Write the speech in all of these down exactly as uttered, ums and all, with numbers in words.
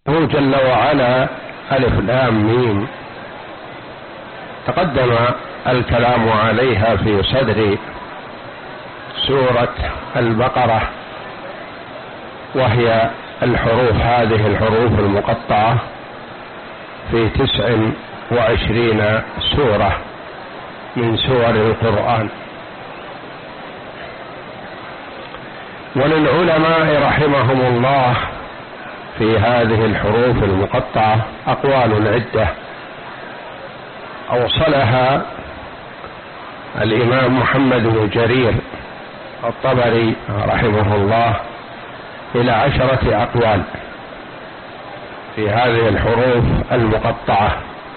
هو جل وعلا ألف لام ميم تقدم الكلام عليها في صدر سورة البقرة، وهي الحروف هذه الحروف المقطعة في تسع وعشرين سورة من سور القرآن. وللعلماء رحمهم الله في هذه الحروف المقطعة أقوال عدة أوصلها الإمام محمد بن جرير الطبري رحمه الله إلى عشرة أقوال في هذه الحروف المقطعة.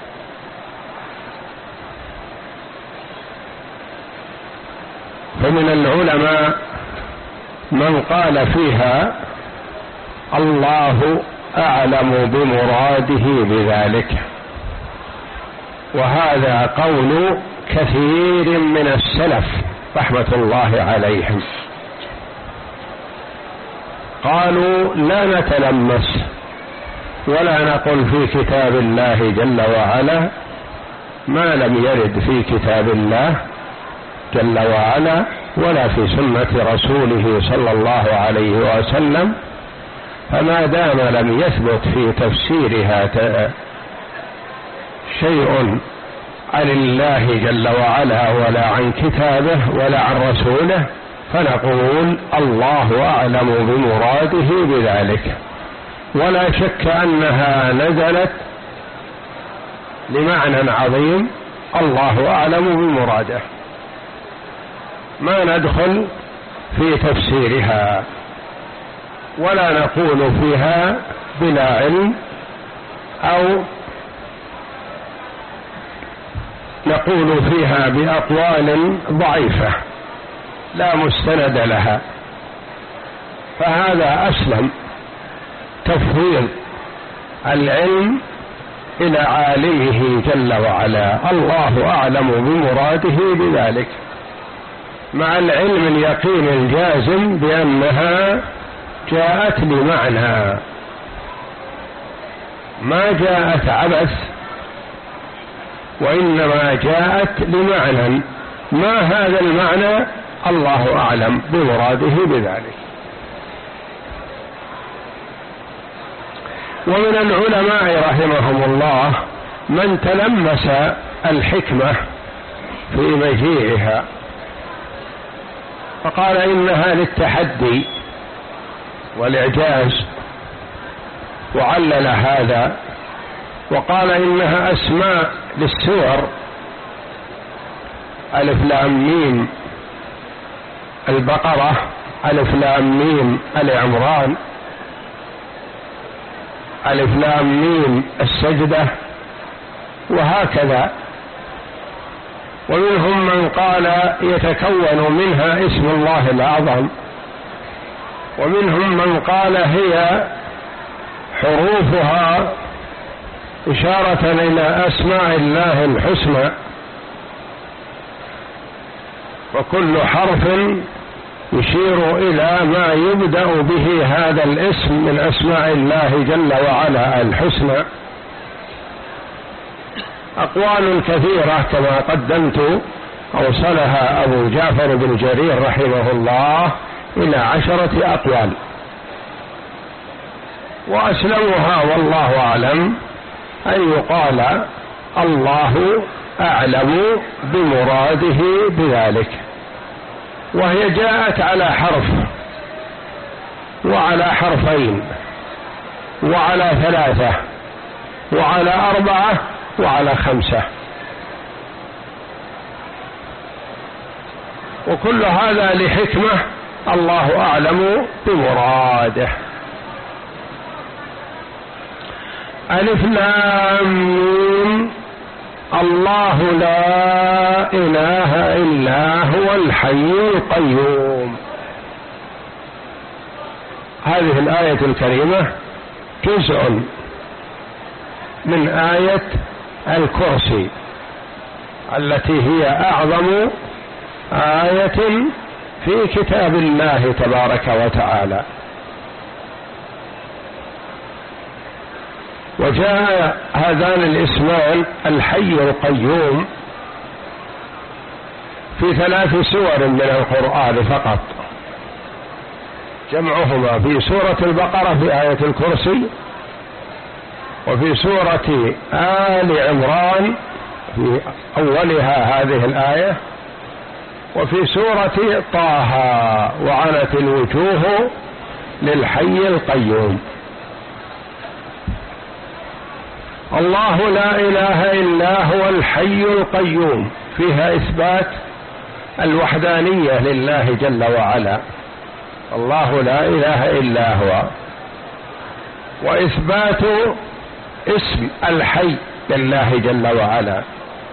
فمن العلماء من قال فيها الله أعلم بمراده بذلك، وهذا قول كثير من السلف رحمة الله عليهم، قالوا لا نتلمس ولا نقل في كتاب الله جل وعلا ما لم يرد في كتاب الله جل وعلا ولا في سنة رسوله صلى الله عليه وسلم، فما دام لم يثبت في تفسيرها شيء عن الله جل وعلا ولا عن كتابه ولا عن رسوله فنقول الله أعلم بمراده بذلك. ولا شك أنها نزلت لمعنى عظيم، الله أعلم بمراده، ما ندخل في تفسيرها ولا نقول فيها بلا علم أو نقول فيها بأقوال ضعيفة لا مستند لها، فهذا أسلم تفويض العلم إلى عالمه جل وعلا، الله أعلم بمراده بذلك، مع العلم اليقين الجازم بأنها جاءت لمعنى، ما جاءت عبث، وإنما جاءت لمعنى، ما هذا المعنى الله أعلم بمراده بذلك. ومن العلماء رحمهم الله من تلمس الحكمة في مجيئها فقال إنها للتحدي والإعجاز، وعلل هذا وقال إنها أسماء للسور، ألف لام ميم البقرة، ألف لام ميم آل عمران، ألف لام ميم السجدة، وهكذا. ومنهم من قال يتكون منها اسم الله الأعظم، ومنهم من قال هي حروفها إشارة إلى أسماء الله الحسنى، وكل حرف يشير إلى ما يبدأ به هذا الاسم من أسماء الله جل وعلا الحسنى. أقوال كثيرة كما قدمت أوصلها أبو جعفر بن جرير رحمه الله إلى عشرة أقوال، وأسلمها والله أعلم أن يقال الله أعلم بمراده بذلك، وهي جاءت على حرف وعلى حرفين وعلى ثلاثة وعلى أربعة وعلى خمسة، وكل هذا لحكمة الله أعلم بمراده. ألف لام ميم الله لا إله إلا هو الحي القيوم. هذه الآية الكريمة جزء من آية الكرسي التي هي أعظم آية في كتاب الله تبارك وتعالى، وجاء هذان الاسمان الحي القيوم في ثلاث سور من القرآن فقط، جمعهما في سورة البقرة في آية الكرسي، وفي سورة آل عمران في أولها هذه الآية، وفي سورة طه وعنت الوجوه للحي القيوم. الله لا إله إلا هو الحي القيوم فيها إثبات الوحدانية لله جل وعلا، الله لا إله إلا هو، وإثبات اسم الحي لله جل وعلا،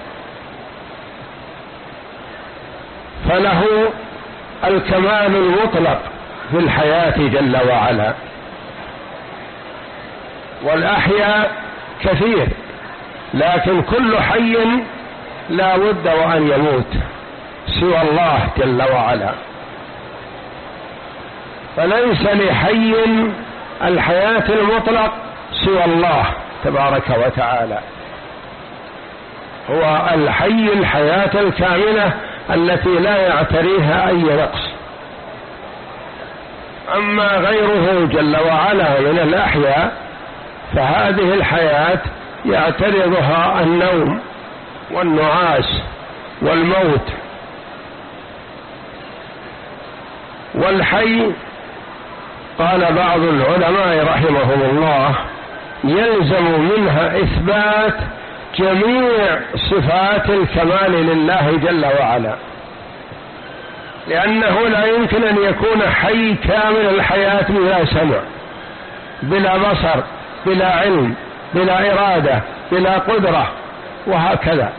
فله الكمال المطلق في الحياة جل وعلا. والأحياء كثير، لكن كل حي لا بد وأن يموت سوى الله جل وعلا، فليس لحي الحياة المطلق سوى الله تبارك وتعالى، هو الحي الحياة الكاملة التي لا يعتريها أي نقص. أما غيره جل وعلا من الأحياء فهذه الحياة يعترضها النوم والنعاس والموت. والحي قال بعض العلماء رحمهم الله يلزم منها إثبات جميع صفات الكمال لله جل وعلا، لأنه لا يمكن أن يكون حي كامل الحياة بلا سمع بلا بصر بلا علم بلا إرادة بلا قدرة وهكذا.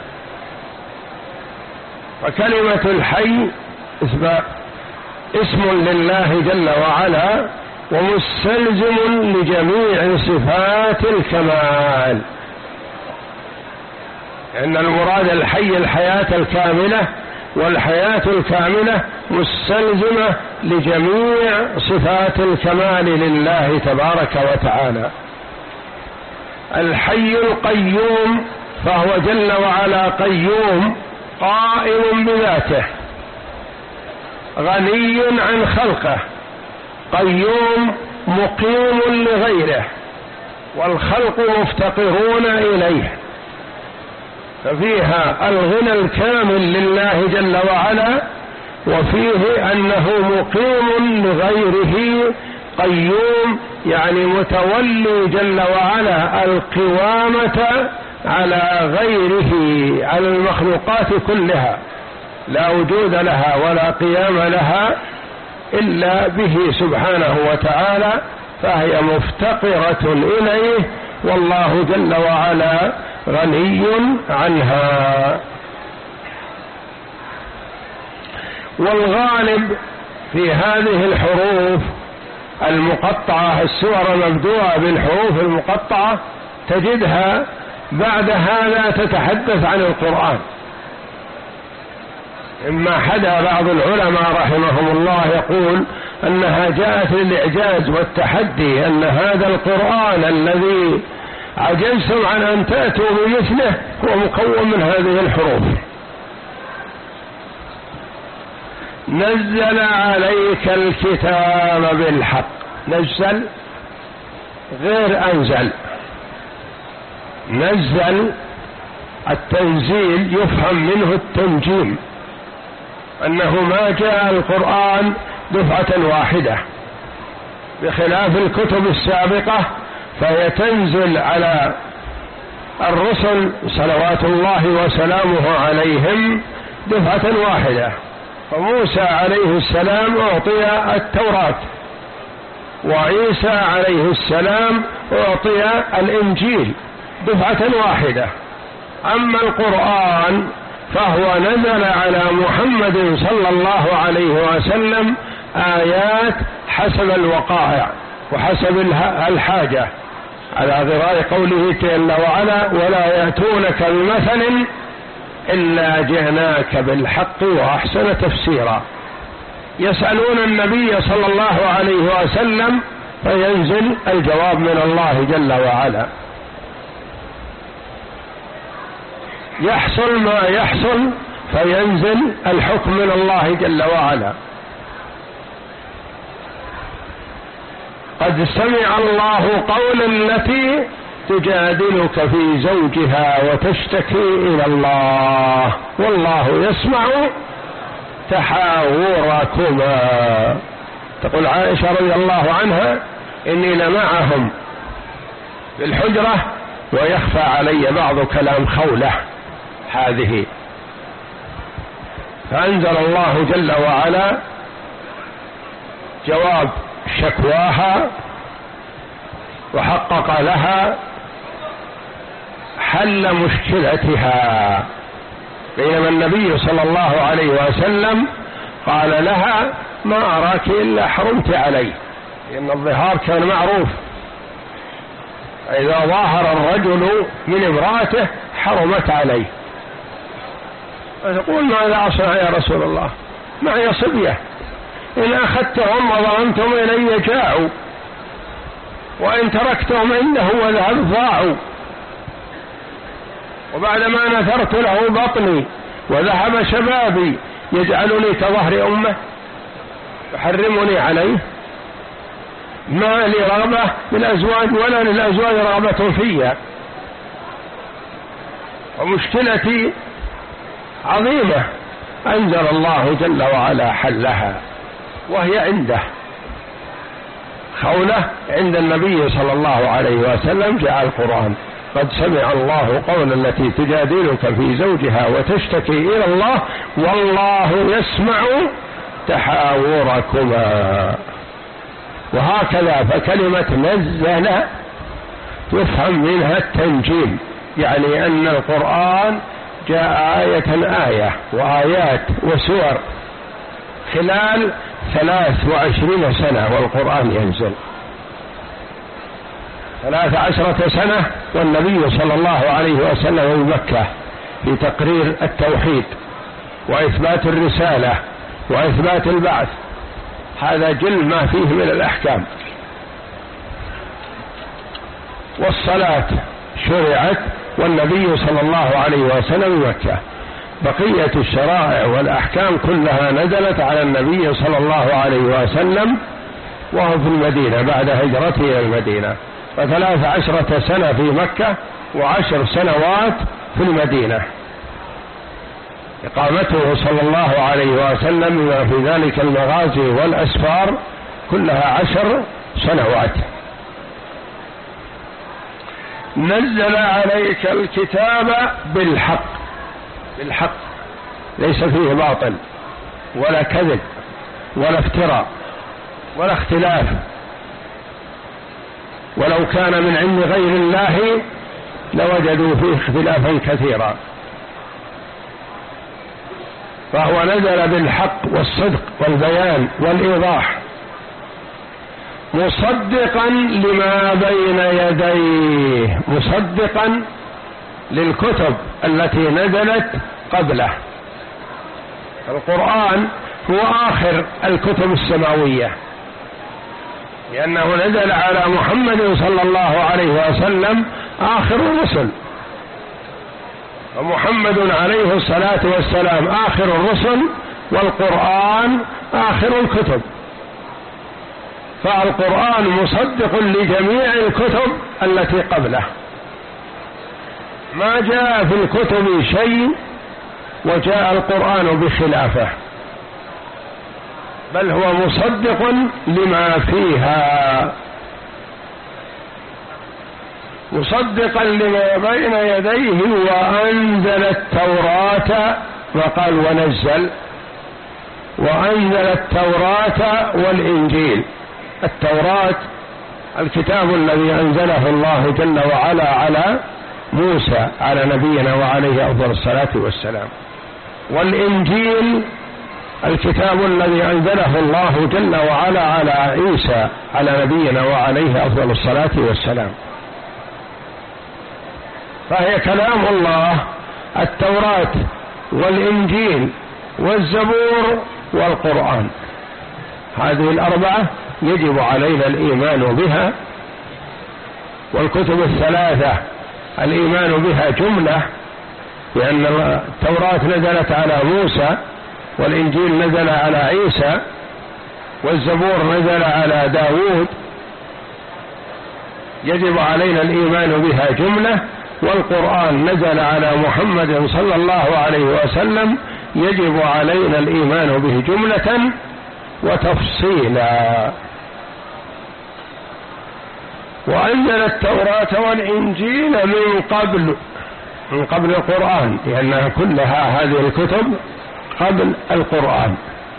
فكلمة الحي اسم لله جل وعلا ومستلزم لجميع صفات الكمال، لأن المراد الحي الحياة الكاملة، والحياة الكاملة مستلزمة لجميع صفات الكمال لله تبارك وتعالى. الحي القيوم فهو جل وعلا قيوم قائم بذاته، غني عن خلقه، قيوم مقيم لغيره، والخلق مفتقرون إليه، ففيها الغنى الكامل لله جل وعلا، وفيه أنه مقيم لغيره قيوم، يعني متولي جل وعلا القوامة على غيره، على المخلوقات كلها، لا وجود لها ولا قيام لها إلا به سبحانه وتعالى، فهي مفتقرة إليه، والله جل وعلا غني عنها. والغالب في هذه الحروف المقطعة، السور المبدوءة بالحروف المقطعة، تجدها بعد هذا تتحدث عن القرآن. إما حدا بعض العلماء رحمهم الله يقول أنها جاءت للإعجاز والتحدي، أن هذا القرآن الذي عجزتم عن أن تأتوا بمثله هو مكون من هذه الحروف. نزل عليك الكتاب بالحق، نزل غير أنزل. نزل التنزيل يفهم منه التنجيم، أنه ما جاء القرآن دفعة واحدة، بخلاف الكتب السابقة فهي تنزل على الرسل صلوات الله وسلامه عليهم دفعة واحدة. فموسى عليه السلام أعطي التوراة، وعيسى عليه السلام أعطي الإنجيل دفعة واحدة. أما القرآن فهو نزل على محمد صلى الله عليه وسلم آيات حسب الوقائع وحسب الحاجة، على غرار قوله جل وعلا: ولا يأتونك بمثل إلا جئناك بالحق وأحسن تفسيرا. يسألون النبي صلى الله عليه وسلم فينزل الجواب من الله جل وعلا. يحصل ما يحصل فينزل الحكم من الله جل وعلا. قد سمع الله قول التي تجادلك في زوجها وتشتكي إلى الله والله يسمع تحاوركما. تقول عائشة رضي الله عنها: إني لمعهم في الحجرة ويخفى علي بعض كلام خولة هذه، فأنزل الله جل وعلا جواب شكواها وحقق لها حل مشكلتها، بينما النبي صلى الله عليه وسلم قال لها: ما أراك إلا حرمت علي، لأن الظهار كان معروف، إذا ظاهر الرجل من امرأته حرمت عليه. فتقول: ماذا أصنع يا رسول الله؟ معي صبية، إن أخذتهم وضممتم إلي جاعوا، وإن تركتهم عنده وذهب ضاعوا، وبعدما نثرت له بطني وذهب شبابي يجعلني كظهر أمه يحرمني عليه. ما لي رغبة بالأزواج ولا للأزواج رغبة فيها، ومشكلتي عظيمة. أنزل الله جل وعلا حلها، وهي عنده خولة عند النبي صلى الله عليه وسلم. جاء القرآن: قد سمع الله قول التي تجادلك في زوجها وتشتكي إلى الله والله يسمع تحاوركما. وهكذا فكلمة نزل يفهم منها التنجيل، يعني أن القرآن جاء آية آية وآيات وسور خلال ثلاث وعشرين سنة والقرآن ينزل، ثلاث عشرة سنة والنبي صلى الله عليه وسلم بمكة في تقرير التوحيد وإثبات الرسالة وإثبات البعث. هذا جل ما فيه من الأحكام. والصلاة شرعت والنبي صلى الله عليه وسلم بمكة. بقية الشرائع والأحكام كلها نزلت على النبي صلى الله عليه وسلم وهو في المدينة بعد هجرته إلى المدينة، فثلاث عشرة سنة في مكة وعشر سنوات في المدينة. إقامته صلى الله عليه وسلم بما في ذلك المغازي والأسفار كلها عشر سنوات. نزل عليك الكتاب بالحق، بالحق ليس فيه باطل ولا كذب ولا افتراء ولا اختلاف، ولو كان من عند غير الله لوجدوا فيه اختلافا كثيرا. فهو نزل بالحق والصدق والبيان والإيضاح، مصدقا لما بين يديه، مصدقا للكتب التي نزلت قبله. القرآن هو آخر الكتب السماوية، لأنه نزل على محمد صلى الله عليه وسلم آخر الرسل، ومحمد عليه الصلاة والسلام آخر الرسل، والقرآن آخر الكتب. فالقرآن مصدق لجميع الكتب التي قبله، ما جاء في الكتب شيء وجاء القرآن بخلافه، بل هو مصدق لما فيها، مصدقا لما بين يديه. وأنزل التوراة، وقال ونزل، وأنزل التوراة والإنجيل. التوراة الكتاب الذي أنزله الله جل وعلا على موسى على نبينا وعليه أفضل الصلاة والسلام، والإنجيل الكتاب الذي أنزله الله جل وعلا على عيسى على نبينا وعليه أفضل الصلاة والسلام. فهي كلام الله، التوراة والإنجيل والزبور والقرآن، هذه الأربعة يجب علينا الإيمان بها. والكتب الثلاثة الإيمان بها جملة، لأن التوراة نزلت على موسى، والإنجيل نزل على عيسى، والزبور نزل على داود، يجب علينا الإيمان بها جملة. والقرآن نزل على محمد صلى الله عليه وسلم، يجب علينا الإيمان به جملة وتفصيلا. وأنزل التوراة والإنجيل من قبل من قبل القرآن، لأنها كلها هذه الكتب قبل القرآن.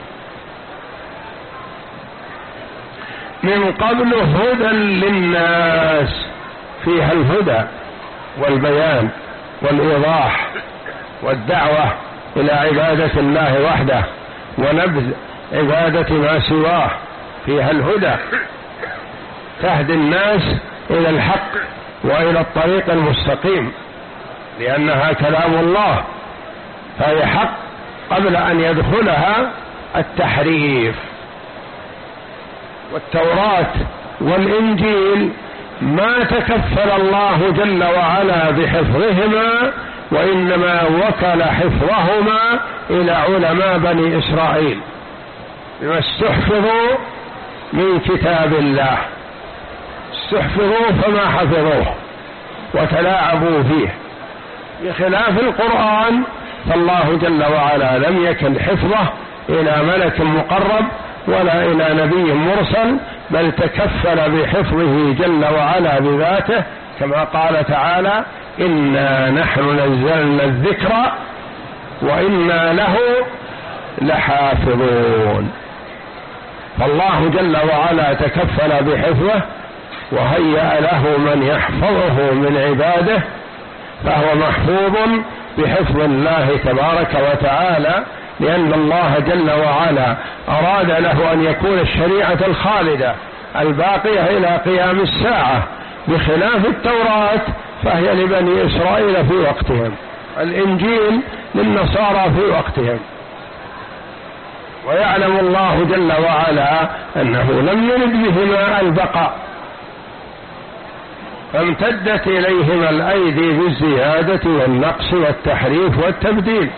من قبل هدى للناس، فيها الهدى والبيان والإيضاح والدعوة إلى عبادة الله وحده ونبذ عبادة ما سواه. فيها الهدى، تهدي الناس إلى الحق وإلى الطريق المستقيم، لأنها كلام الله، فهي حق قبل أن يدخلها التحريف. والتوراة والإنجيل ما تكفل الله جل وعلا بحفظهما، وإنما وكل حفظهما إلى علماء بني إسرائيل بما استحفظوا من كتاب الله. استحفظوا فما حفظوه وتلاعبوا فيه، بخلاف القرآن فالله جل وعلا لم يكن حفظه إلى ملك مقرب ولا إلى نبي مرسل، بل تكفل بحفظه جل وعلا بذاته، كما قال تعالى: إنا نحن نزلنا الذكر وإنا له لحافظون. فالله جل وعلا تكفل بحفظه وهيأ له من يحفظه من عباده، فهو محفوظ بحفظ الله تبارك وتعالى، لأن الله جل وعلا أراد له أن يكون الشريعة الخالدة الباقية إلى قيام الساعة، بخلاف التوراة فهي لبني إسرائيل في وقتهم، الإنجيل للنصارى في وقتهم. ويعلم الله جل وعلا أنه لم يرد بهما البقاء، فامتدت إليهما الأيدي بالزيادة والنقص والتحريف والتبديل.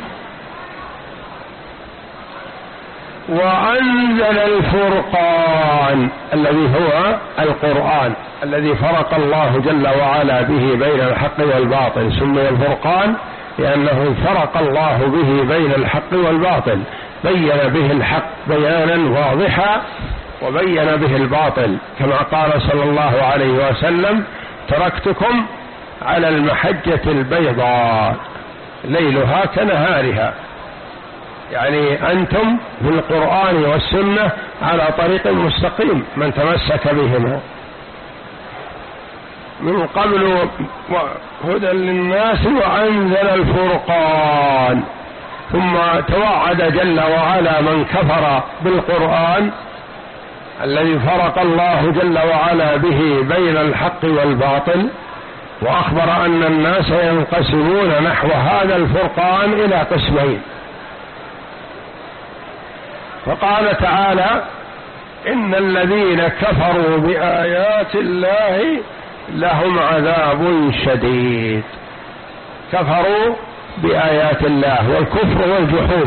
وأنزل الفرقان الذي هو القرآن، الذي فرق الله جل وعلا به بين الحق والباطل. سمي الفرقان لأنه فرق الله به بين الحق والباطل، بين به الحق بيانا واضحا وبين به الباطل، كما قال صلى الله عليه وسلم: تركتكم على المحجة البيضاء ليلها كنهارها. يعني أنتم في القرآن والسنة على طريق مستقيم من تمسك بهما. من قبل هدى للناس وأنزل الفرقان. ثم توعد جل وعلا من كفر بالقرآن الذي فرق الله جل وعلا به بين الحق والباطل، وأخبر أن الناس ينقسمون نحو هذا الفرقان إلى قسمين. فقال تعالى: إن الذين كفروا بآيات الله لهم عذاب شديد. كفروا بآيات الله، والكفر والجحود.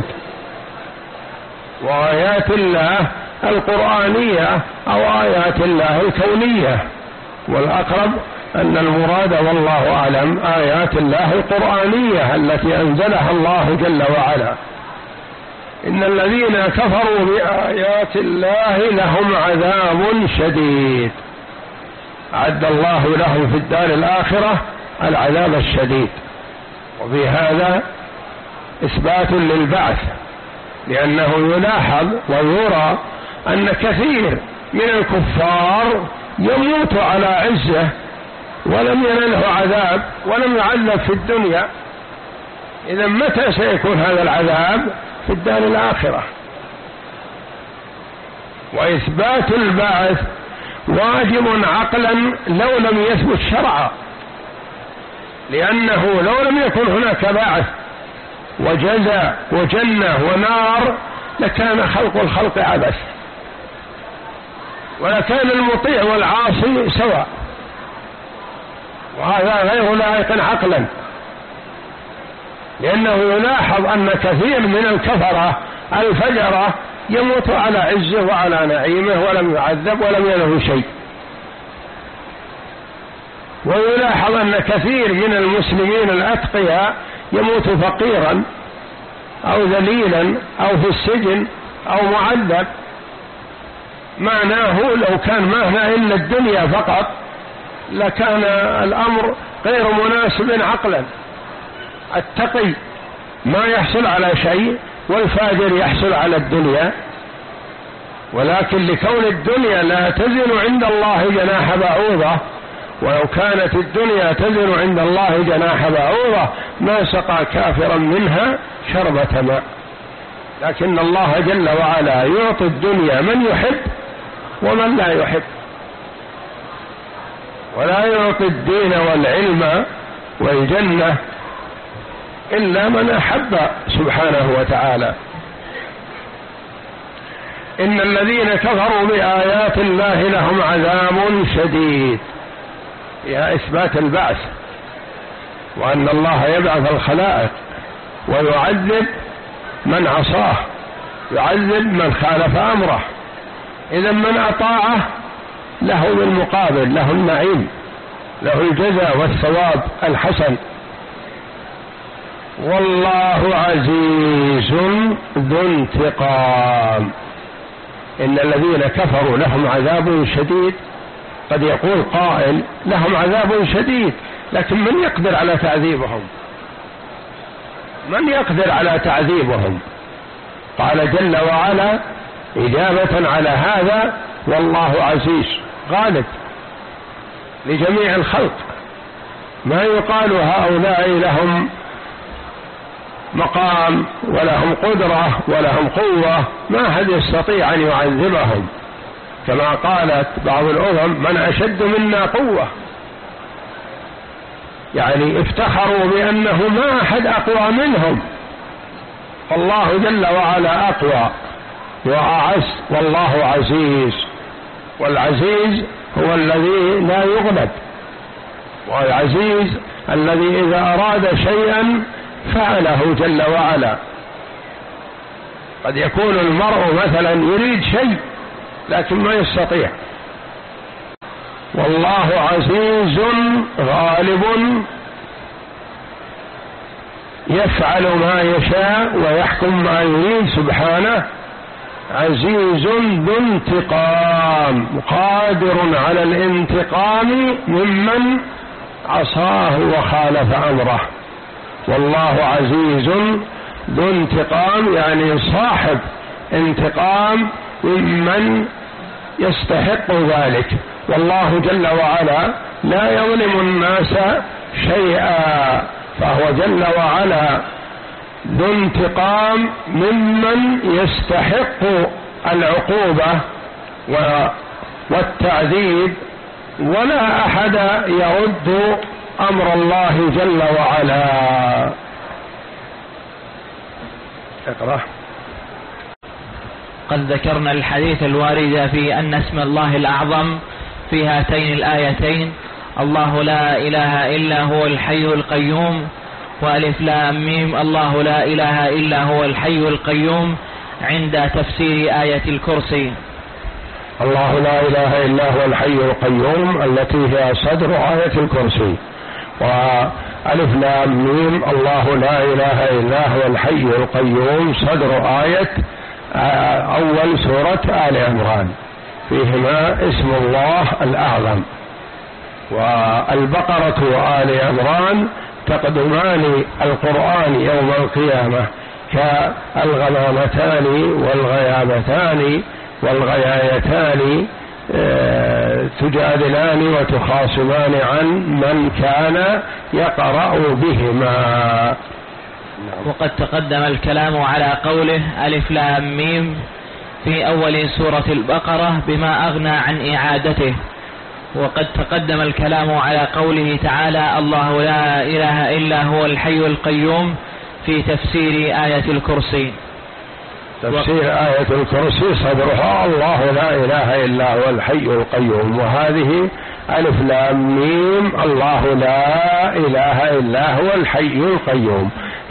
وآيات الله القرآنية أو آيات الله الكونية، والأقرب أن المراد والله أعلم آيات الله القرآنية التي أنزلها الله جل وعلا. إن الذين كفروا بآيات الله لهم عذاب شديد، أعد الله لهم في الدار الآخرة العذاب الشديد. وفي هذا إثبات للبعث، لأنه يلاحظ ويرى أن كثير من الكفار يموت على عزه ولم ينله عذاب ولم يعذب في الدنيا. إذا متى سيكون هذا العذاب؟ في الدار الآخرة. وإثبات البعث واجب عقلا لو لم يثبت شرعا، لأنه لو لم يكن هناك بعث وجزاء وجنة ونار لكان خلق الخلق عبث، ولكان المطيع والعاصي سواء، وهذا غير لائق عقلا. لأنه يلاحظ أن كثير من الكفرة الفجرة يموت على عزه وعلى نعيمه ولم يعذب ولم يله شيء، ويلاحظ أن كثير من المسلمين الأتقياء يموت فقيرا أو ذليلا أو في السجن أو معذب. معناه لو كان مهنا إلا الدنيا فقط لكان الأمر غير مناسب عقلا. التقي ما يحصل على شيء والفاجر يحصل على الدنيا، ولكن لكون الدنيا لا تزن عند الله جناح بعوضة، ولو كانت الدنيا تزن عند الله جناح بعوضة ما سقى كافرا منها شربة ماء. لكن الله جل وعلا يعطي الدنيا من يحب ومن لا يحب، ولا يعطي الدين والعلم والجنة إلا من أحب سبحانه وتعالى. إن الذين كفروا بآيات الله لهم عذاب شديد، يا إثبات البعث وأن الله يبعث الخلائق ويعذب من عصاه، يعذب من خالف أمره. إذا من أطاعه له بالمقابل، له النعيم، له الجزاء والثواب الحسن. والله عزيز ذو انتقام. إن الذين كفروا لهم عذاب شديد. قد يقول قائل لهم عذاب شديد، لكن من يقدر على تعذيبهم؟ من يقدر على تعذيبهم؟ قال جل وعلا إجابة على هذا: والله عزيز غالب لجميع الخلق. ما يقال هؤلاء لهم مقام ولهم قدرة ولهم قوة، ما أحد يستطيع أن يعذبهم، كما قالت بعض الأمم: من أشد منا قوة. يعني افتخروا بأنه ما أحد أقوى منهم، فالله جل وعلا أقوى وأعز، والله عزيز. والعزيز هو الذي لا يغلب، والعزيز الذي إذا أراد شيئا فعله جل وعلا. قد يكون المرء مثلا يريد شيء لكن ما يستطيع. والله عزيز غالب يفعل ما يشاء ويحكم ما يريد سبحانه. عزيز ذو انتقام، قادر على الانتقام ممن عصاه وخالف أمره. والله عزيز ذو انتقام، يعني صاحب انتقام ممن يستحق ذلك. والله جل وعلا لا يظلم الناس شيئا، فهو جل وعلا ذو انتقام ممن يستحق العقوبة والتعذيب، ولا أحد يرد أمر الله جل وعلا. اقرأ. قد ذكرنا الحديث الوارد في أن اسم الله الأعظم في هاتين الآيتين: الله لا إله إلا هو الحي القيوم، وألف لام ميم الله لا إله إلا هو الحي القيوم، عند تفسير آية الكرسي. الله لا إله إلا هو الحي القيوم التي هي صدر آية الكرسي، وألف لام ميم الله لا إله إلا هو الحي القيوم صدر آية أول سورة آل عمران، فيهما اسم الله الأعظم. والبقرة وآل عمران تقدمان القرآن يوم القيامة كالغمامتان والغيابتان والغيايتان، تجادلان وتخاصمان عن من كان يقرأ بهما. وقد تقدم الكلام على قوله ألف لام ميم في أول سورة البقرة بما أغنى عن إعادته، وقد تقدم الكلام على قوله تعالى الله لا إله إلا هو الحي القيوم في تفسير آية الكرسي. تفسير آية الكرسي صدرها الله لا إله إلا هو الحي القيوم، وهذه ألف لام ميم الله لا إله إلا هو الحي القيوم،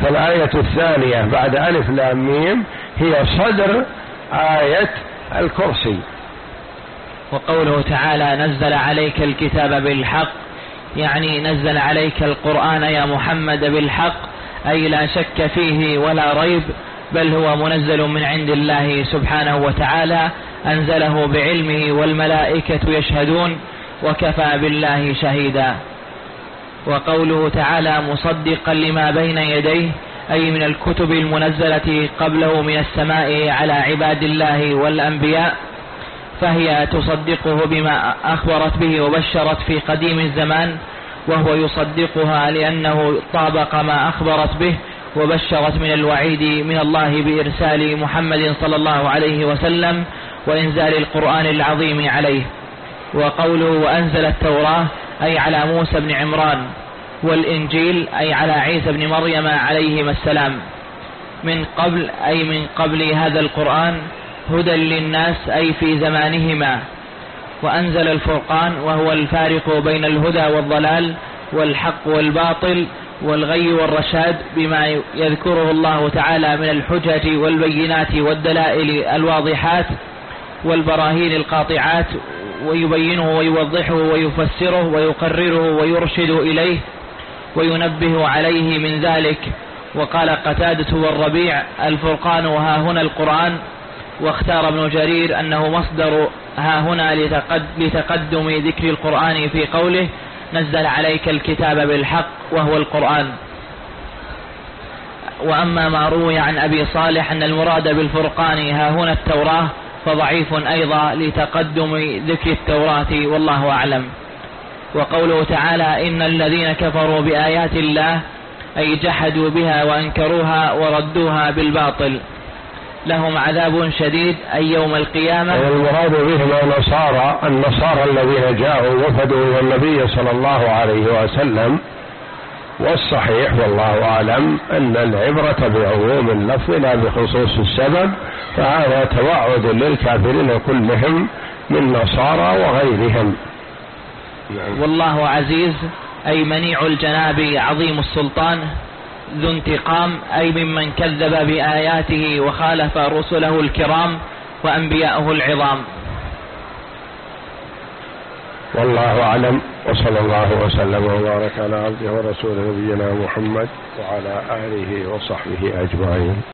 فالآية الثانية بعد ألف لام ميم هي صدر آية الكرسي. وقوله تعالى نزل عليك الكتاب بالحق، يعني نزل عليك القرآن يا محمد بالحق، أي لا شك فيه ولا ريب، بل هو منزل من عند الله سبحانه وتعالى، أنزله بعلمه والملائكة يشهدون وكفى بالله شهيدا. وقوله تعالى مصدقا لما بين يديه، أي من الكتب المنزلة قبله من السماء على عباد الله والأنبياء، فهي تصدقه بما أخبرت به وبشرت في قديم الزمان، وهو يصدقها لأنه طابق ما أخبرت به وبشرت من الوعيد من الله بإرسال محمد صلى الله عليه وسلم وإنزال القرآن العظيم عليه. وقوله وأنزل التوراة، أي على موسى بن عمران، والإنجيل أي على عيسى بن مريم عليهما السلام، من قبل أي من قبل هذا القرآن، هدى للناس أي في زمانهما. وأنزل الفرقان، وهو الفارق بين الهدى والضلال والحق والباطل والغي والرشاد، بما يذكره الله تعالى من الحجج والبينات والدلائل الواضحات والبراهين القاطعات، ويبينه ويوضحه ويفسره ويقرره ويرشد إليه وينبه عليه من ذلك. وقال قتادة والربيع الفرقان وها هنا القرآن. واختار ابن جرير أنه مصدر ها هنا لتقدم ذكر القرآن في قوله نزل عليك الكتاب بالحق، وهو القرآن. وأما ما روي عن أبي صالح أن المراد بالفرقان ها هنا التوراة فضعيف أيضا لتقدم ذكر التوراة، والله أعلم. وقوله تعالى إن الذين كفروا بآيات الله، أي جحدوا بها وأنكروها وردوها بالباطل، لهم عذاب شديد أي يوم القيامة. والمراد بهم نصارى النصارى الذين جاءوا وفدوا إلى النبي صلى الله عليه وسلم. والصحيح والله أعلم أن العبرة بعموم اللفظ لا بخصوص السبب، فهذا توعد للكافرين كلهم من نصارى وغيرهم. والله عزيز أي منيع الجناب عظيم السلطان، ذو انتقام أي ممن كذب بآياته وخالف رسله الكرام وأنبياءه العظام. والله أعلم، وصلى الله وسلم وبارك على عبده ورسوله نبينا محمد وعلى آله وصحبه أجمعين.